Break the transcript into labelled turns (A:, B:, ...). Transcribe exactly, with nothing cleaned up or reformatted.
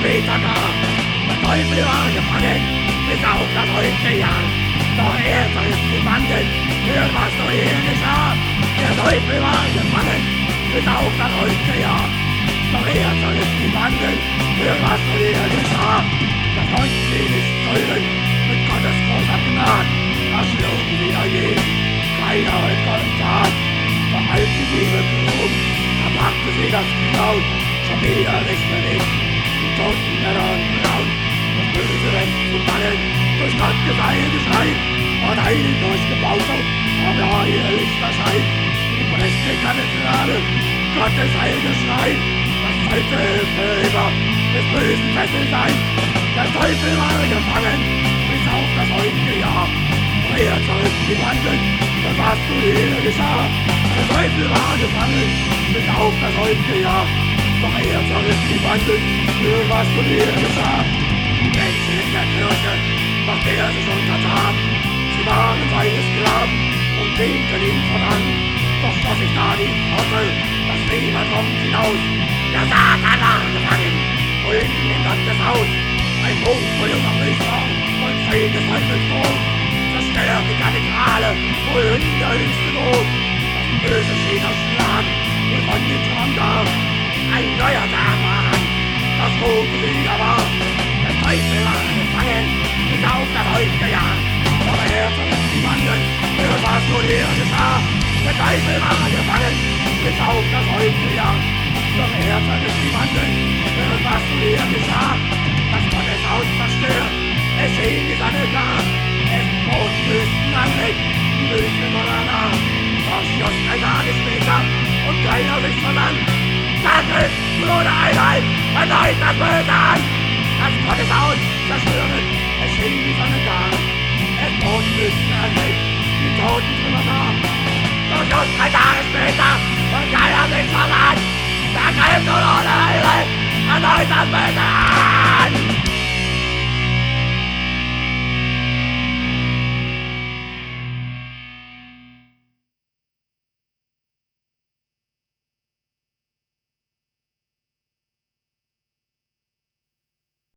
A: später gar. Der Teufel war gefangen, bis auf das heutige Jahr. Doch er zerriss die Banden, für was nur hier geschah. Der Teufel war gefangen, bis auf das heutige Jahr. Doch er zerriss die Banden, für was nur hier geschah. Das konnten sie nicht steuern, mit Gottes großer Gnade. Das schlugen sie dagegen, keiner mit Gottes Tat. Doch als die Liebe trug, da brachte sie das Grauen schon wieder nicht bewegt. Die toten Männer und Frauen, das böse Recht zu bannen, durch Gott Geseil geschreit, und einen durchgebaut, aber ja ihr Licht erscheint. Die Breste kann es gerade, Gottes Heilgeschrei, das sollte für immer des bösen Fessel sein. Der Teufel war gefangen, bis auf das heutige Jahr. Und er zerriss die Banden, für was du hier geschah. Der Teufel war gefangen, bis auf das heutige Jahr. Doch er zerriss die Banden, für was du hier geschah. Die Menschen in der Kirche, macht er sich untertan. Sie waren seine Sklaven und lehnten ihn voran. Doch schloss sich da die Pforte, das niemand kommt hinaus. Der Satan war gefangen, und in Gottes Haus. Ein Buch voll junger Priester und Feind des Teufels Thron. Zerstört die Kathedrale, wohl in der höchste Not. Das Böse schien erschlagen, und von dem Traum gar ein neuer Tag war an, das große Sieger war. Der Teufel war gefangen, bis auf das heutige Jahr. Doch er zerriss die Banden, für was nur hier geschah. Der Teufel war gefangen, bis auf das heutige Jahr. Doch er zerriss die Banden, für was nur hier geschah. Das Gotteshaus zerstört, es schien die Sonne klar. Es brot Wüsten anweg, die Wüste voller nah. Doch schloss drei Tage später, und keiner sich versann. Da griff Bruder Einheit, erneut das Böse an. Das Gotteshaus zerstören, es schien die Sonne gar. Es brot Wüsten anweg, die Toten drüber nah. Doch schloss drei Tage später, und keiner sich versann. Da griff Bruder Einheit, erneut das Böse an.